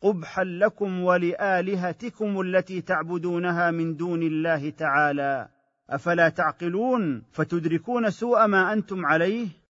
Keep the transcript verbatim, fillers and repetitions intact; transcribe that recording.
قبحا لكم ولآلهتكم التي تعبدونها من دون الله تعالى. أفلا تعقلون فتدركون سوء ما أنتم عليه؟